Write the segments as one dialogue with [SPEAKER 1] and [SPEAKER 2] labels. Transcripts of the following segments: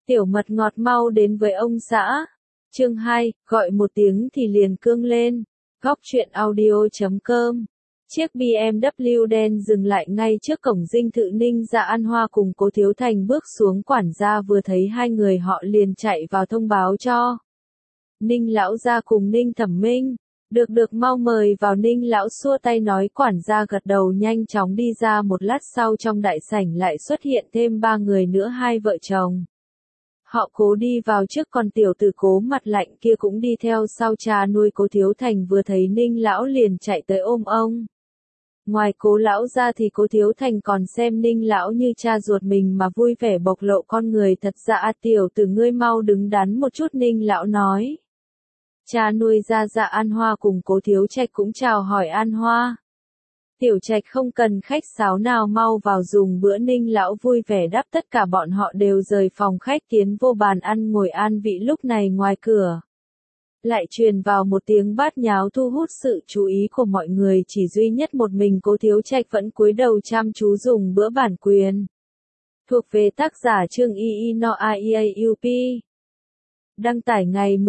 [SPEAKER 1] Tiểu mật ngọt mau đến với ông xã. Chương 2, gọi một tiếng thì liền cương lên. Góc truyện audio.com. Chiếc BMW đen dừng lại ngay trước cổng dinh thự Ninh Dạ An Hoa cùng Cố Thiếu Thành bước xuống, quản gia vừa thấy hai người họ liền chạy vào thông báo cho Ninh lão gia cùng Ninh Thẩm Minh. Được mau mời vào. Ninh lão xua tay nói, quản gia gật đầu nhanh chóng đi ra. Một lát sau trong đại sảnh lại xuất hiện thêm ba người nữa, hai vợ chồng. Họ Cố đi vào trước, còn tiểu tử Cố mặt lạnh kia cũng đi theo sau. Cha nuôi Cố Thiếu Thành vừa thấy Ninh lão liền chạy tới ôm ông. Ngoài Cố lão ra thì Cố Thiếu Thành còn xem Ninh lão như cha ruột mình mà vui vẻ bộc lộ con người thật ra. Tiểu tử ngươi mau đứng đắn một chút, Ninh lão nói. Cha nuôi ra Dạ An Hoa cùng Cố Thiếu Trạch cũng chào hỏi An Hoa. Tiểu Trạch không cần khách sáo nào, mau vào dùng bữa. Ninh lão vui vẻ đáp. Tất cả bọn họ đều rời phòng khách tiến vô bàn ăn ngồi an vị. Lúc này ngoài cửa lại truyền vào một tiếng bát nháo thu hút sự chú ý của mọi người. Chỉ duy nhất một mình Cố Thiếu Trạch vẫn cúi đầu chăm chú dùng bữa. Bản quyền thuộc về tác giả Trương Y No IAUP, đăng tải ngày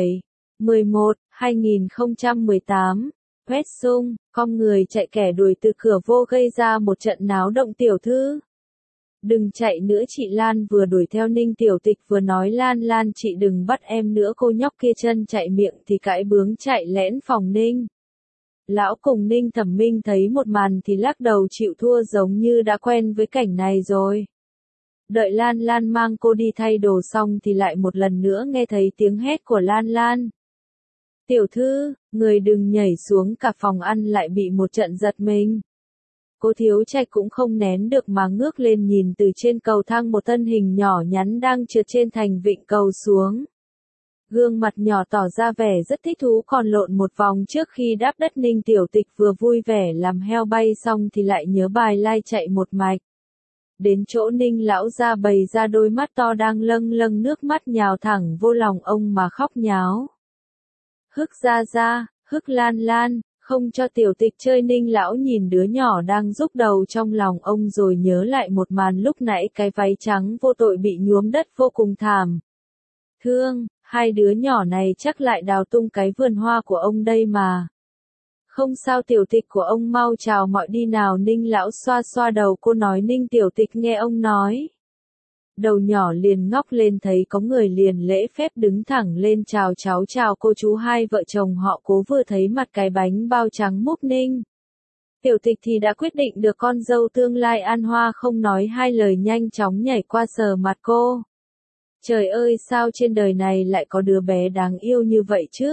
[SPEAKER 1] 17/11/2018. Quét sung, con người chạy kẻ đuổi từ cửa vô gây ra một trận náo động. Tiểu thư, đừng chạy nữa. Chị Lan vừa đuổi theo Ninh Tiểu Tịch vừa nói, Lan chị đừng bắt em nữa. Cô nhóc kia chân chạy miệng thì cãi bướng chạy lẻn phòng Ninh lão cùng Ninh Thẩm Minh thấy một màn thì lắc đầu chịu thua, giống như đã quen với cảnh này rồi. Đợi Lan mang cô đi thay đồ xong thì lại một lần nữa nghe thấy tiếng hét của Lan. Tiểu thư, người đừng nhảy xuống. Cả phòng ăn lại bị một trận giật mình. Cố Thiếu Trạch cũng không nén được mà ngước lên nhìn từ trên cầu thang một thân hình nhỏ nhắn đang trượt trên thành vịnh cầu xuống. Gương mặt nhỏ tỏ ra vẻ rất thích thú, còn lộn một vòng trước khi đáp đất. Ninh Tiểu Tịch vừa vui vẻ làm heo bay xong thì lại nhớ bài lai chạy một mạch đến chỗ Ninh lão ra, bày ra đôi mắt to đang lâng nước mắt, nhào thẳng vô lòng ông mà khóc nháo. Hức ra, hức Lan, không cho Tiểu Tịch chơi. Ninh lão nhìn đứa nhỏ đang rúc đầu trong lòng ông rồi nhớ lại một màn lúc nãy, cái váy trắng vô tội bị nhuốm đất vô cùng thảm thương. Hai đứa nhỏ này chắc lại đào tung cái vườn hoa của ông đây mà. Không sao Tiểu Tịch của ông mau chào mọi đi nào. Ninh lão xoa đầu cô nói. Ninh Tiểu Tịch nghe ông nói, đầu nhỏ liền ngóc lên, thấy có người liền lễ phép đứng thẳng lên chào cháu chào cô chú. Hai vợ chồng họ Cố vừa thấy mặt cái bánh bao trắng múc Ninh Tiểu Tịch thì đã quyết định được con dâu tương lai. An Hoa không nói hai lời nhanh chóng nhảy qua sờ mặt cô. Trời ơi, sao trên đời này lại có đứa bé đáng yêu như vậy chứ?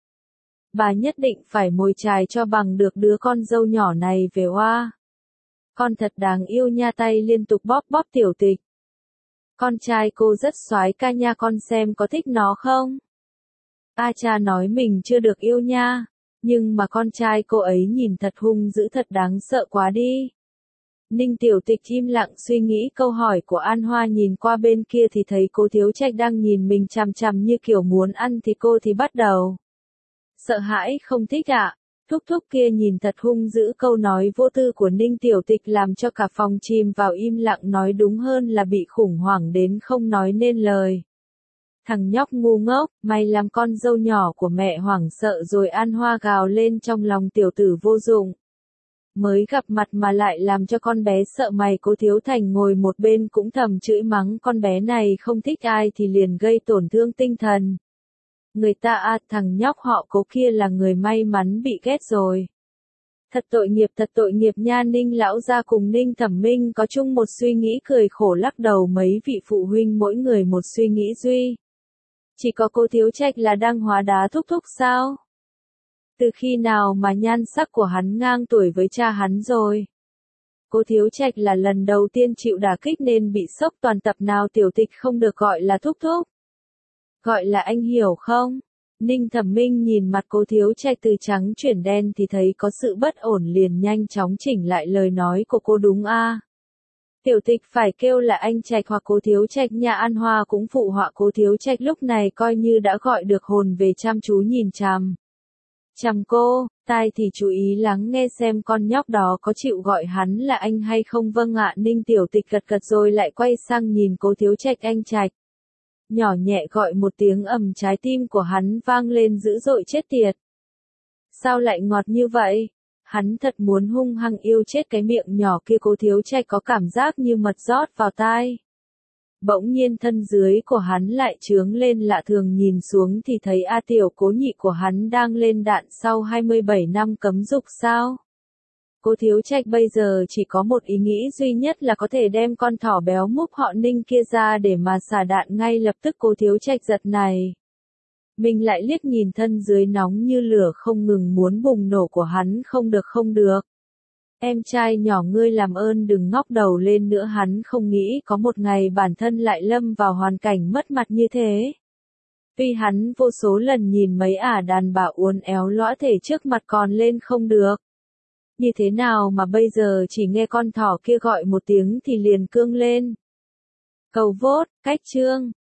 [SPEAKER 1] Bà nhất định phải mồi chài cho bằng được đứa con dâu nhỏ này về hoa. Con thật đáng yêu nha. Tay liên tục bóp Tiểu Tịch. Con trai cô rất soái ca nha, con xem có thích nó không? Cha nói mình chưa được yêu nha, nhưng mà con trai cô ấy nhìn thật hung dữ, thật đáng sợ quá đi. Ninh Tiểu Tịch im lặng suy nghĩ câu hỏi của An Hoa, nhìn qua bên kia thì thấy Cố Thiếu Trạch đang nhìn mình chằm chằm như kiểu muốn ăn thì cô thì bắt đầu sợ hãi. Không thích ạ? Thúc kia nhìn thật hung dữ. Câu nói vô tư của Ninh Tiểu Tịch làm cho cả phòng chìm vào im lặng, nói đúng hơn là bị khủng hoảng đến không nói nên lời. Thằng nhóc ngu ngốc, mày làm con dâu nhỏ của mẹ hoảng sợ rồi. An Hoa gào lên trong lòng. Tiểu tử vô dụng, mới gặp mặt mà lại làm cho con bé sợ mày. Cố Thiếu Thành ngồi một bên cũng thầm chửi mắng con bé này không thích ai thì liền gây tổn thương tinh thần người ta. Thằng nhóc họ Cố kia là người may mắn bị ghét rồi. Thật tội nghiệp nha. Ninh lão gia cùng Ninh Thẩm Minh có chung một suy nghĩ, cười khổ lắc đầu. Mấy vị phụ huynh mỗi người một suy nghĩ duy chỉ có Cố Thiếu Trạch là đang hóa đá. Thúc sao? Từ khi nào mà nhan sắc của hắn ngang tuổi với cha hắn rồi? Cố Thiếu Trạch là lần đầu tiên chịu đả kích nên bị sốc toàn tập. Nào Tiểu Tịch không được gọi là thúc, gọi là anh, hiểu không? Ninh Thẩm Minh nhìn mặt Cố Thiếu Trạch từ trắng chuyển đen thì thấy có sự bất ổn, liền nhanh chóng chỉnh lại lời nói của cô. Đúng a, Tiểu Tịch phải kêu là anh Trạch hoặc Cố Thiếu Trạch nha. An Hoa cũng phụ họa. Cố Thiếu Trạch lúc này coi như đã gọi được hồn về, chăm chú nhìn chằm cô, tai thì chú ý lắng nghe xem con nhóc đó có chịu gọi hắn là anh hay không. Vâng ạ. Ninh Tiểu Tịch gật rồi lại quay sang nhìn Cố Thiếu Trạch. Anh Trạch, Nhỏ nhẹ gọi một tiếng ầm, trái tim của hắn vang lên dữ dội, chết tiệt. Sao lại ngọt như vậy? Hắn thật muốn hung hăng yêu chết cái miệng nhỏ kia. Cố Thiếu Trạch có cảm giác như mật rót vào tai. Bỗng nhiên thân dưới của hắn lại trướng lên lạ thường, nhìn xuống thì thấy A Tiểu Cố nhị của hắn đang lên đạn sau 27 năm cấm dục sao. Cố Thiếu Trạch bây giờ chỉ có một ý nghĩ duy nhất là có thể đem con thỏ béo múp họ Ninh kia ra để mà xả đạn ngay lập tức. Cố Thiếu Trạch giật này. Mình lại liếc nhìn thân dưới nóng như lửa không ngừng muốn bùng nổ của hắn. Không được không được. Em trai nhỏ ngươi làm ơn đừng ngóc đầu lên nữa. Hắn không nghĩ có một ngày bản thân lại lâm vào hoàn cảnh mất mặt như thế. Vì hắn vô số lần nhìn mấy đàn bà uốn éo lõa thể trước mặt còn lên không được. Như thế nào mà bây giờ chỉ nghe con thỏ kia gọi một tiếng thì liền cương lên. Cầu vote, cách chương.